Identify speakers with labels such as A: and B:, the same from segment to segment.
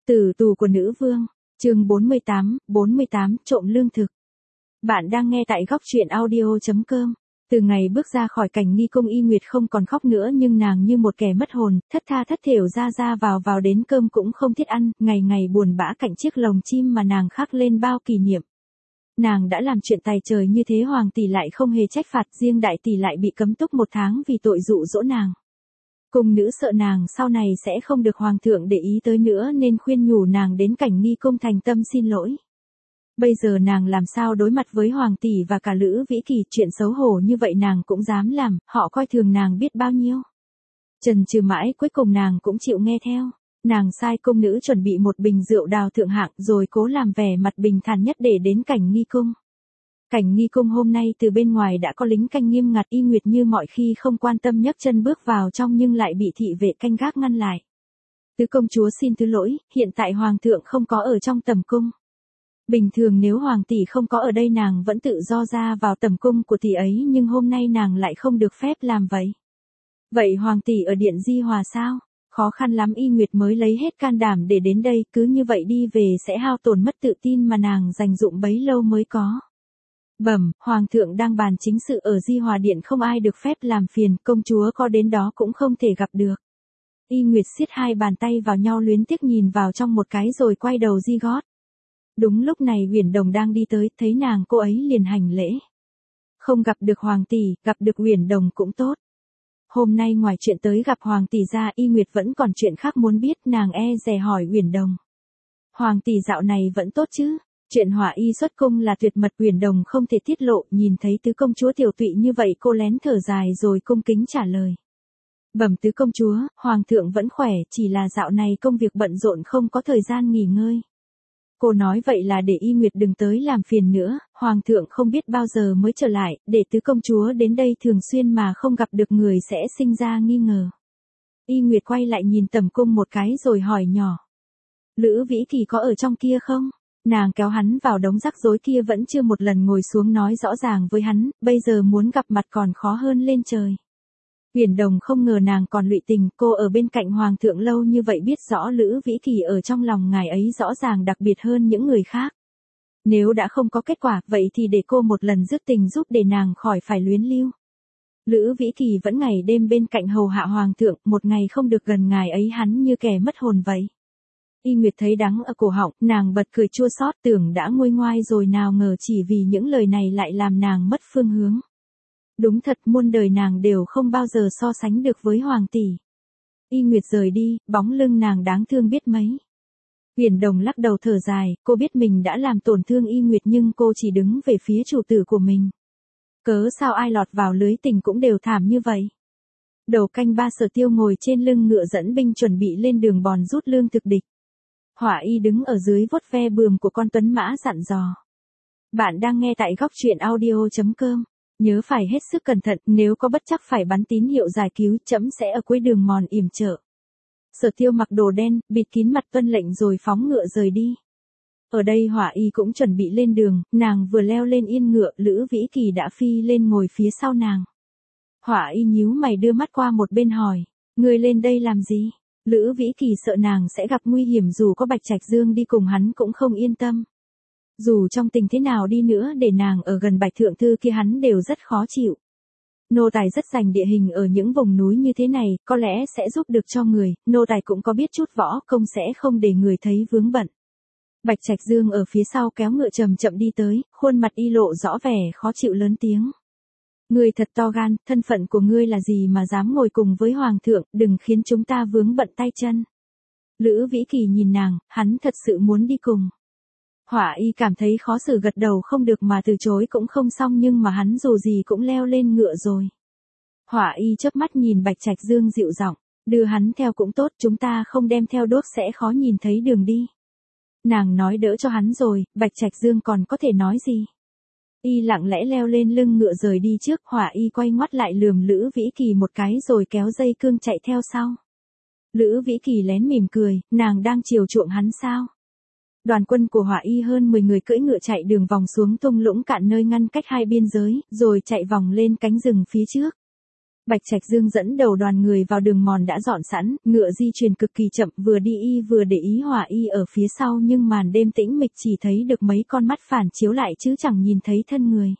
A: Tử tù của nữ vương, chương 48, trộm lương thực. Bạn đang nghe tại góc truyện audio.com. Từ ngày bước ra khỏi cảnh nghi cung, Y Nguyệt không còn khóc nữa, nhưng nàng như một kẻ mất hồn, thất tha thất thểu ra vào đến cơm cũng không thiết ăn, ngày ngày buồn bã cạnh chiếc lồng chim mà nàng khắc lên bao kỷ niệm. Nàng đã làm chuyện tài trời như thế, hoàng tỷ lại không hề trách phạt, riêng đại tỷ lại bị cấm túc 1 tháng vì tội dụ dỗ nàng. Cung nữ sợ nàng sau này sẽ không được hoàng thượng để ý tới nữa nên khuyên nhủ nàng đến cảnh nghi cung thành tâm xin lỗi. Bây giờ nàng làm sao đối mặt với hoàng tỷ và cả Lữ Vĩ Kỳ, chuyện xấu hổ như vậy nàng cũng dám làm, họ coi thường nàng biết bao nhiêu. Chần chừ mãi cuối cùng nàng cũng chịu nghe theo. Nàng sai cung nữ chuẩn bị một bình rượu đào thượng hạng rồi cố làm vẻ mặt bình thản nhất để đến cảnh nghi cung. Cảnh nghi cung hôm nay từ bên ngoài đã có lính canh nghiêm ngặt, Y Nguyệt như mọi khi không quan tâm nhấc chân bước vào trong nhưng lại bị thị vệ canh gác ngăn lại. Tứ công chúa xin thứ lỗi, hiện tại hoàng thượng không có ở trong tầm cung. Bình thường nếu hoàng tỷ không có ở đây nàng vẫn tự do ra vào tầm cung của tỷ ấy, nhưng hôm nay nàng lại không được phép làm vậy. Vậy hoàng tỷ ở điện Di Hòa sao? Khó khăn lắm Y Nguyệt mới lấy hết can đảm để đến đây, cứ như vậy đi về sẽ hao tổn mất tự tin mà nàng dành dụm bấy lâu mới có. Bẩm, hoàng thượng đang bàn chính sự ở Di Hòa điện, không ai được phép làm phiền, công chúa có đến đó cũng không thể gặp được. Y Nguyệt siết hai bàn tay vào nhau luyến tiếc nhìn vào trong một cái rồi quay đầu di gót. Đúng lúc này Uyển Đồng đang đi tới, thấy nàng cô ấy liền hành lễ. Không gặp được hoàng tỷ, gặp được Uyển Đồng cũng tốt. Hôm nay ngoài chuyện tới gặp hoàng tỷ ra, Y Nguyệt vẫn còn chuyện khác muốn biết, nàng e dè hỏi Uyển Đồng. Hoàng tỷ dạo này vẫn tốt chứ? Chuyện Hỏa Y xuất cung là tuyệt mật, Uyển Đồng không thể tiết lộ, nhìn thấy tứ công chúa tiểu tụy như vậy cô lén thở dài rồi cung kính trả lời. Bẩm tứ công chúa, hoàng thượng vẫn khỏe, chỉ là dạo này công việc bận rộn không có thời gian nghỉ ngơi. Cô nói vậy là để Y Nguyệt đừng tới làm phiền nữa, hoàng thượng không biết bao giờ mới trở lại, để tứ công chúa đến đây thường xuyên mà không gặp được người sẽ sinh ra nghi ngờ. Y Nguyệt quay lại nhìn tầm cung một cái rồi hỏi nhỏ. Lữ Vĩ Kỳ có ở trong kia không? Nàng kéo hắn vào đống rắc rối kia, vẫn chưa một lần ngồi xuống nói rõ ràng với hắn, bây giờ muốn gặp mặt còn khó hơn lên trời. Uyển Đồng không ngờ nàng còn lụy tình, cô ở bên cạnh hoàng thượng lâu như vậy biết rõ Lữ Vĩ Kỳ ở trong lòng ngài ấy rõ ràng đặc biệt hơn những người khác. Nếu đã không có kết quả, vậy thì để cô một lần dứt tình giúp để nàng khỏi phải luyến lưu. Lữ Vĩ Kỳ vẫn ngày đêm bên cạnh hầu hạ hoàng thượng, một ngày không được gần ngài ấy hắn như kẻ mất hồn vậy. Y Nguyệt thấy đắng ở cổ họng, nàng bật cười chua xót, tưởng đã nguôi ngoai rồi, nào ngờ chỉ vì những lời này lại làm nàng mất phương hướng. Đúng thật, muôn đời nàng đều không bao giờ so sánh được với hoàng tỷ. Y Nguyệt rời đi, bóng lưng nàng đáng thương biết mấy. Uyển Đồng lắc đầu thở dài, cô biết mình đã làm tổn thương Y Nguyệt nhưng cô chỉ đứng về phía chủ tử của mình. Cớ sao ai lọt vào lưới tình cũng đều thảm như vậy. Đầu canh 3 Sở Tiêu ngồi trên lưng ngựa dẫn binh chuẩn bị lên đường bòn rút lương thực địch. Hỏa Y đứng ở dưới vuốt ve bườm của con tuấn mã dặn dò. Bạn đang nghe tại góc truyện audio.com. Nhớ phải hết sức cẩn thận, nếu có bất trắc phải bắn tín hiệu giải cứu, trẫm sẽ ở cuối đường mòn yểm trợ. Sở Tiêu mặc đồ đen, bịt kín mặt tuân lệnh rồi phóng ngựa rời đi. Ở đây Hỏa Y cũng chuẩn bị lên đường, nàng vừa leo lên yên ngựa, Lữ Vĩ Kỳ đã phi lên ngồi phía sau nàng. Hỏa Y nhíu mày đưa mắt qua một bên hỏi, ngươi lên đây làm gì? Lữ Vĩ Kỳ sợ nàng sẽ gặp nguy hiểm, dù có Bạch Trạch Dương đi cùng hắn cũng không yên tâm. Dù trong tình thế nào đi nữa để nàng ở gần Bạch Thượng Thư kia hắn đều rất khó chịu. Nô tài rất rành địa hình ở những vùng núi như thế này, có lẽ sẽ giúp được cho người, nô tài cũng có biết chút võ công, sẽ không để người thấy vướng bận. Bạch Trạch Dương ở phía sau kéo ngựa chậm chậm đi tới, khuôn mặt y lộ rõ vẻ khó chịu, lớn tiếng. Ngươi thật to gan, thân phận của ngươi là gì mà dám ngồi cùng với hoàng thượng, đừng khiến chúng ta vướng bận tay chân. Lữ Vĩ Kỳ nhìn nàng, hắn thật sự muốn đi cùng. Hỏa Y cảm thấy khó xử, gật đầu không được mà từ chối cũng không xong, nhưng mà hắn dù gì cũng leo lên ngựa rồi. Hỏa Y chớp mắt nhìn Bạch Trạch Dương dịu giọng, đưa hắn theo cũng tốt, chúng ta không đem theo đuốc sẽ khó nhìn thấy đường đi. Nàng nói đỡ cho hắn rồi, Bạch Trạch Dương còn có thể nói gì. Y lặng lẽ leo lên lưng ngựa rời đi trước, Hỏa Y quay ngoắt lại lườm Lữ Vĩ Kỳ một cái rồi kéo dây cương chạy theo sau. Lữ Vĩ Kỳ lén mỉm cười, nàng đang chiều chuộng hắn sao? Đoàn quân của Hỏa Y hơn 10 người cưỡi ngựa chạy đường vòng xuống thung lũng cạn nơi ngăn cách hai biên giới, rồi chạy vòng lên cánh rừng phía trước. Bạch Trạch Dương dẫn đầu đoàn người vào đường mòn đã dọn sẵn, ngựa di chuyển cực kỳ chậm, vừa đi y vừa để ý Hỏa Y ở phía sau, nhưng màn đêm tĩnh mịch chỉ thấy được mấy con mắt phản chiếu lại chứ chẳng nhìn thấy thân người.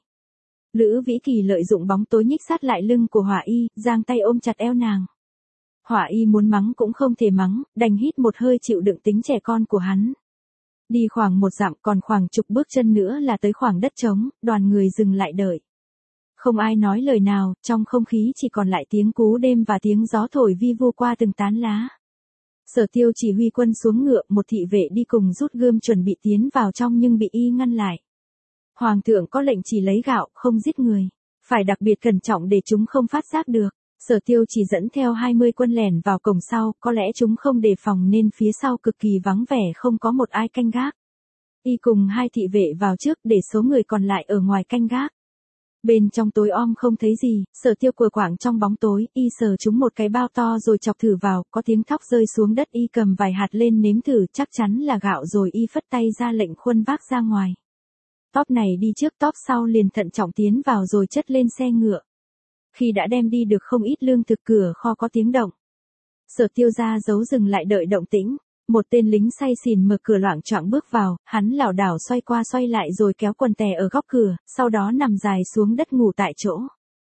A: Lữ Vĩ Kỳ lợi dụng bóng tối nhích sát lại lưng của Hỏa Y, giang tay ôm chặt eo nàng. Hỏa Y muốn mắng cũng không thể mắng, đành hít một hơi chịu đựng tính trẻ con của hắn. Đi khoảng 1 dặm, còn khoảng chục bước chân nữa là tới khoảng đất trống, đoàn người dừng lại đợi. Không ai nói lời nào, trong không khí chỉ còn lại tiếng cú đêm và tiếng gió thổi vi vu qua từng tán lá. Sở Tiêu chỉ huy quân xuống ngựa, một thị vệ đi cùng rút gươm chuẩn bị tiến vào trong nhưng bị y ngăn lại. Hoàng thượng có lệnh chỉ lấy gạo, không giết người. Phải đặc biệt cẩn trọng để chúng không phát giác được. Sở Tiêu chỉ dẫn theo 20 quân lẻn vào cổng sau, có lẽ chúng không đề phòng nên phía sau cực kỳ vắng vẻ, không có một ai canh gác. Y cùng 2 thị vệ vào trước để số người còn lại ở ngoài canh gác. Bên trong tối om không thấy gì, Sở Tiêu quờ quạng trong bóng tối, y sờ trúng một cái bao to rồi chọc thử vào, có tiếng thóc rơi xuống đất, y cầm vài hạt lên nếm thử, chắc chắn là gạo rồi y phất tay ra lệnh khuân vác ra ngoài. Tóp này đi trước, tóp sau liền thận trọng tiến vào rồi chất lên xe ngựa. Khi đã đem đi được không ít lương thực, cửa kho có tiếng động. Sở Tiêu ra giấu dừng lại đợi động tĩnh. Một tên lính say xỉn mở cửa loạng choạng bước vào, hắn lảo đảo xoay qua xoay lại rồi kéo quần tè ở góc cửa, sau đó nằm dài xuống đất ngủ tại chỗ.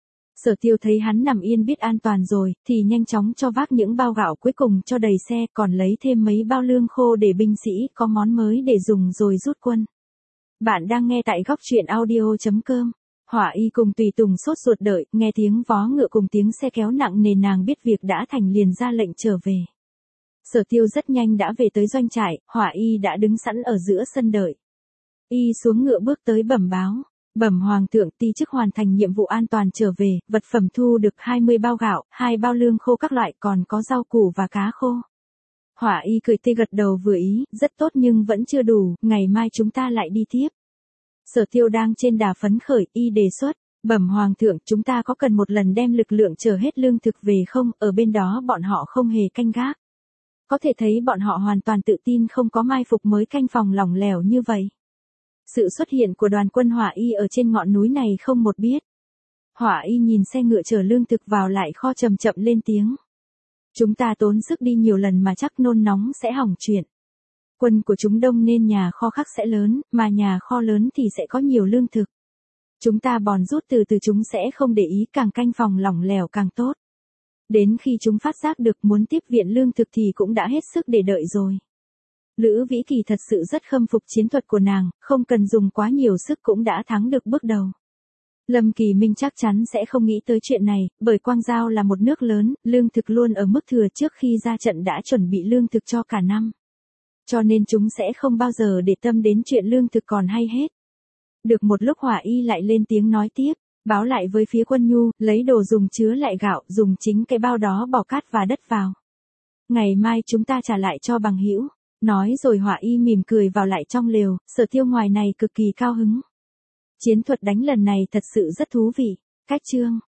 A: Sở Tiêu thấy hắn nằm yên biết an toàn rồi, thì nhanh chóng cho vác những bao gạo cuối cùng cho đầy xe, còn lấy thêm mấy bao lương khô để binh sĩ có món mới để dùng rồi rút quân. Bạn đang nghe tại góc truyện audio.com. Hỏa Y cùng tùy tùng sốt ruột đợi, nghe tiếng vó ngựa cùng tiếng xe kéo nặng nề, nàng biết việc đã thành liền ra lệnh trở về. Sở Tiêu rất nhanh đã về tới doanh trại, Hỏa Y đã đứng sẵn ở giữa sân đợi. Y xuống ngựa bước tới bẩm báo. Bẩm Hoàng thượng, ti chức hoàn thành nhiệm vụ an toàn trở về, vật phẩm thu được 20 bao gạo, 2 bao lương khô các loại, còn có rau củ và cá khô. Hỏa Y cười tươi gật đầu vừa ý, rất tốt nhưng vẫn chưa đủ, ngày mai chúng ta lại đi tiếp. Sở Tiêu đang trên đà phấn khởi, y đề xuất. Bẩm Hoàng thượng, chúng ta có cần một lần đem lực lượng chở hết lương thực về không, ở bên đó bọn họ không hề canh gác. Có thể thấy bọn họ hoàn toàn tự tin không có mai phục mới canh phòng lỏng lẻo như vậy. Sự xuất hiện của đoàn quân Hỏa Y ở trên ngọn núi này không một biết. Hỏa Y nhìn xe ngựa chở lương thực vào lại kho chậm chậm lên tiếng. Chúng ta tốn sức đi nhiều lần mà chắc nôn nóng sẽ hỏng chuyện. Quân của chúng đông nên nhà kho khắc sẽ lớn, mà nhà kho lớn thì sẽ có nhiều lương thực. Chúng ta bòn rút từ từ chúng sẽ không để ý, càng canh phòng lỏng lẻo càng tốt. Đến khi chúng phát giác được muốn tiếp viện lương thực thì cũng đã hết sức để đợi rồi. Lữ Vĩ Kỳ thật sự rất khâm phục chiến thuật của nàng, không cần dùng quá nhiều sức cũng đã thắng được bước đầu. Lâm Kỳ Minh chắc chắn sẽ không nghĩ tới chuyện này, bởi Quang Giao là một nước lớn, lương thực luôn ở mức thừa, trước khi ra trận đã chuẩn bị lương thực cho cả năm. Cho nên chúng sẽ không bao giờ để tâm đến chuyện lương thực còn hay hết. Được một lúc Hỏa Y lại lên tiếng nói tiếp, báo lại với phía quân nhu, lấy đồ dùng chứa lại gạo, dùng chính cái bao đó bỏ cát và đất vào. Ngày mai chúng ta trả lại cho bằng hữu. Nói rồi Hỏa Y mỉm cười vào lại trong lều, Sở Tiêu ngoài này cực kỳ cao hứng. Chiến thuật đánh lần này thật sự rất thú vị. Cách chương